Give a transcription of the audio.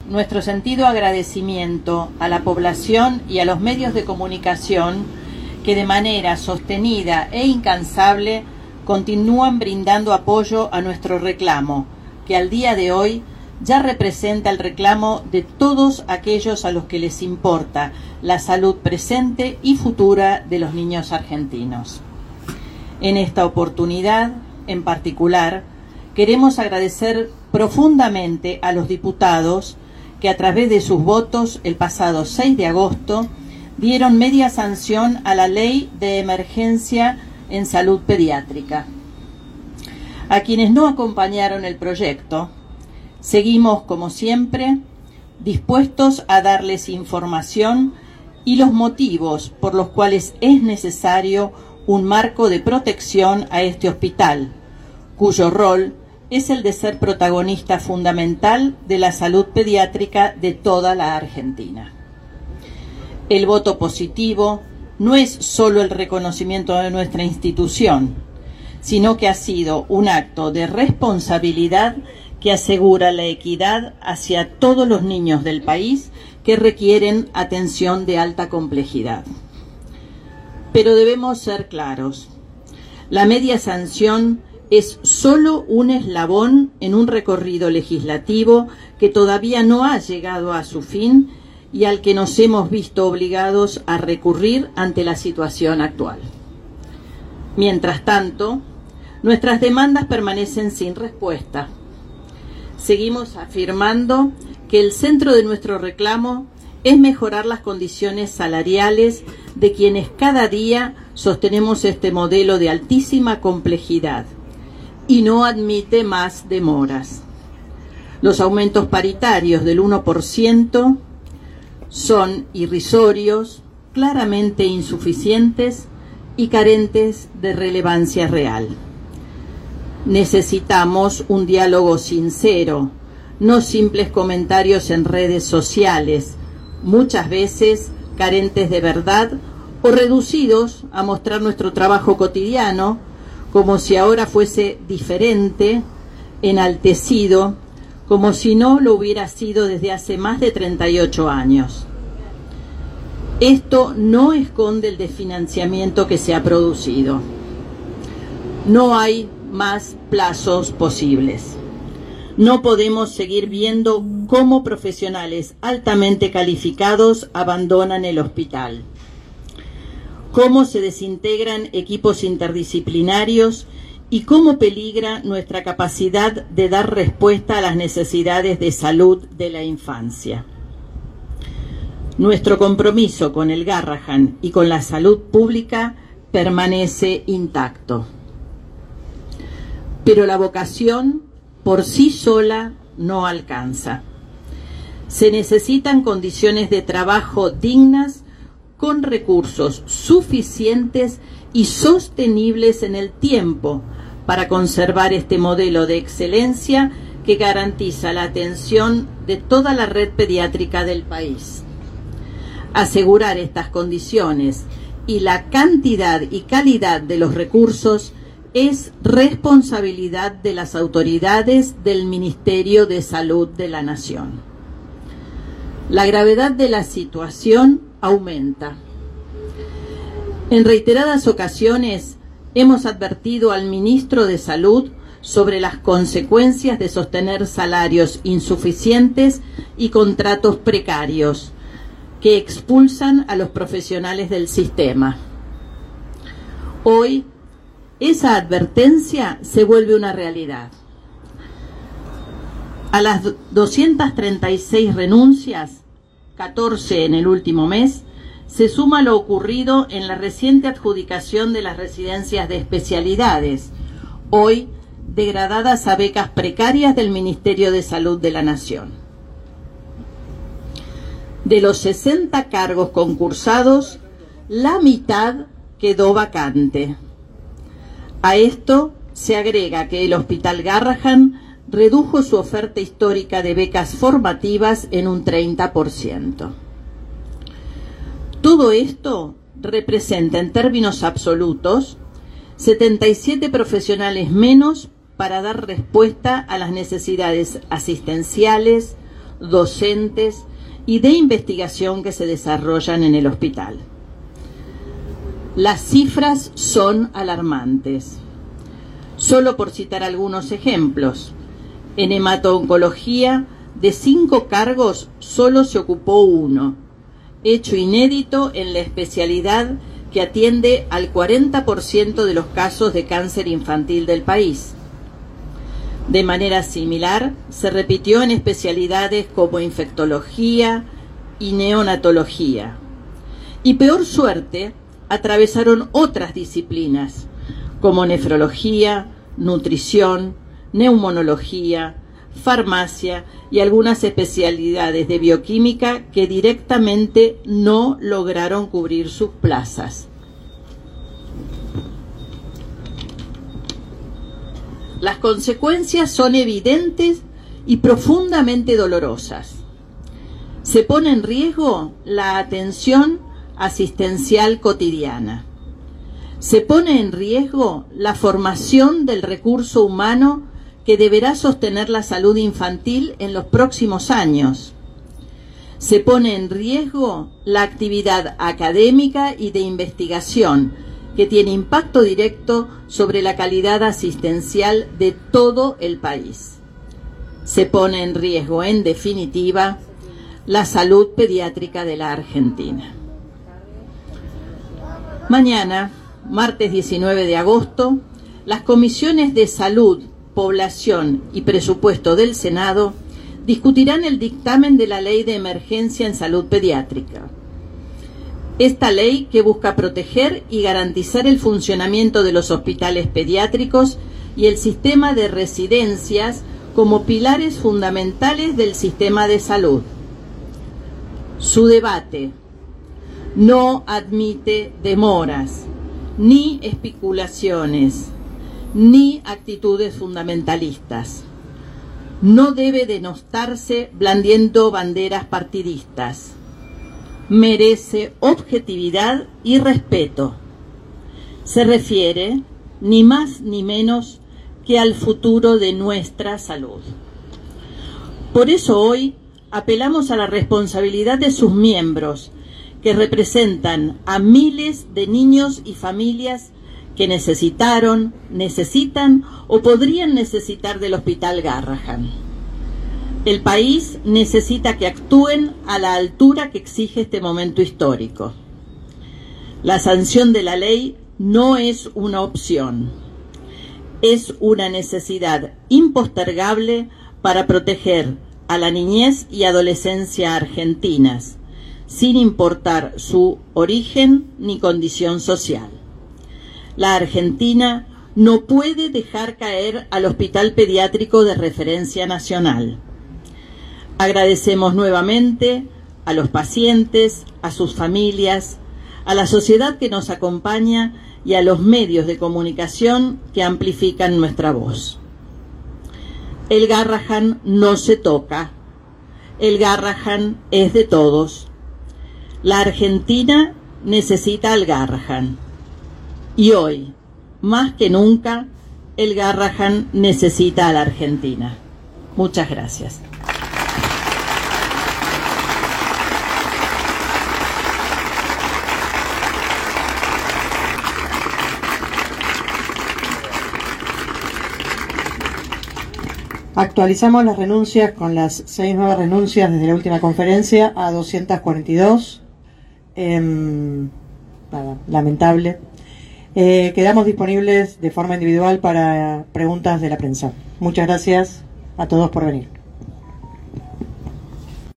nuestro sentido agradecimiento a la población y a los medios de comunicación que de manera sostenida e incansable continúan brindando apoyo a nuestro reclamo, que al día de hoy ya representa el reclamo de todos aquellos a los que les importa la salud presente y futura de los niños argentinos. En esta oportunidad, en particular, queremos agradecer profundamente a los diputados que a través de sus votos el pasado 6 de agosto dieron media sanción a la Ley de Emergencia en Salud Pediátrica. A quienes no acompañaron el proyecto, seguimos, como siempre, dispuestos a darles información y los motivos por los cuales es necesario un marco de protección a este hospital, cuyo rol es el de ser protagonista fundamental de la salud pediátrica de toda la Argentina. El voto positivo no es solo el reconocimiento de nuestra institución, sino que ha sido un acto de responsabilidad que asegura la equidad hacia todos los niños del país que requieren atención de alta complejidad. Pero debemos ser claros. La media sanción es solo un eslabón en un recorrido legislativo que todavía no ha llegado a su fin y al que nos hemos visto obligados a recurrir ante la situación actual. Mientras tanto, nuestras demandas permanecen sin respuesta. Seguimos afirmando que el centro de nuestro reclamo es mejorar las condiciones salariales de quienes cada día sostenemos este modelo de altísima complejidad y no admite más demoras. Los aumentos paritarios del 1% son irrisorios, claramente insuficientes y carentes de relevancia real. Necesitamos un diálogo sincero, no simples comentarios en redes sociales, muchas veces carentes de verdad o reducidos a mostrar nuestro trabajo cotidiano como si ahora fuese diferente, enaltecido, como si no lo hubiera sido desde hace más de 38 años. Esto no esconde el desfinanciamiento que se ha producido. No hay más plazos posibles. No podemos seguir viendo cómo profesionales altamente calificados abandonan el hospital, cómo se desintegran equipos interdisciplinarios y cómo peligra nuestra capacidad de dar respuesta a las necesidades de salud de la infancia. Nuestro compromiso con el Garrahan y con la salud pública permanece intacto. Pero la vocación por sí sola no alcanza. Se necesitan condiciones de trabajo dignas con recursos suficientes y sostenibles en el tiempo para conservar este modelo de excelencia que garantiza la atención de toda la red pediátrica del país. Asegurar estas condiciones y la cantidad y calidad de los recursos es responsabilidad de las autoridades del Ministerio de Salud de la Nación. La gravedad de la situación aumenta. En reiteradas ocasiones hemos advertido al ministro de Salud sobre las consecuencias de sostener salarios insuficientes y contratos precarios que expulsan a los profesionales del sistema. Hoy, esa advertencia se vuelve una realidad. A las 236 renuncias, 14 en el último mes, se suma lo ocurrido en la reciente adjudicación de las residencias de especialidades, hoy degradadas a becas precarias del Ministerio de Salud de la Nación. De los 60 cargos concursados, la mitad quedó vacante. A esto se agrega que el Hospital Garrahan redujo su oferta histórica de becas formativas en un 30%. Todo esto representa en términos absolutos 77 profesionales menos para dar respuesta a las necesidades asistenciales, docentes y de investigación que se desarrollan en el hospital. Las cifras son alarmantes. Solo por citar algunos ejemplos, en hemato-oncología, de 5 cargos solo se ocupó 1, hecho inédito en la especialidad que atiende al 40% de los casos de cáncer infantil del país. De manera similar, se repitió en especialidades como infectología y neonatología. Y peor suerte atravesaron otras disciplinas, como nefrología, nutrición, neumonología, farmacia y algunas especialidades de bioquímica que directamente no lograron cubrir sus plazas. Las consecuencias son evidentes y profundamente dolorosas. Se pone en riesgo la atención asistencial cotidiana. Se pone en riesgo la formación del recurso humano que deberá sostener la salud infantil en los próximos años. Se pone en riesgo la actividad académica y de investigación que tiene impacto directo sobre la calidad asistencial de todo el país. Se pone en riesgo, en definitiva, la salud pediátrica de la Argentina. Mañana, martes 19 de agosto, las comisiones de Salud, Población y Presupuesto del Senado discutirán el dictamen de la Ley de Emergencia en Salud Pediátrica. Esta ley que busca proteger y garantizar el funcionamiento de los hospitales pediátricos y el sistema de residencias como pilares fundamentales del sistema de salud. Su debate no admite demoras, ni especulaciones, ni actitudes fundamentalistas. No debe denostarse blandiendo banderas partidistas. Merece objetividad y respeto. Se refiere, ni más ni menos, que al futuro de nuestra salud. Por eso hoy apelamos a la responsabilidad de sus miembros, que representan a miles de niños y familias que necesitaron, necesitan o podrían necesitar del Hospital Garrahan. El país necesita que actúen a la altura que exige este momento histórico. La sanción de la ley no es una opción, es una necesidad impostergable para proteger a la niñez y adolescencia argentinas, sin importar su origen ni condición social. La Argentina no puede dejar caer al Hospital Pediátrico de Referencia Nacional. Agradecemos nuevamente a los pacientes, a sus familias, a la sociedad que nos acompaña y a los medios de comunicación que amplifican nuestra voz. El Garrahan no se toca, el Garrahan es de todos. La Argentina necesita al Garrahan. Y hoy, más que nunca, el Garrahan necesita a la Argentina. Muchas gracias. Actualizamos las renuncias con las 6 nuevas renuncias desde la última conferencia a 242. Lamentable. Quedamos disponibles de forma individual para preguntas de la prensa. Muchas gracias a todos por venir.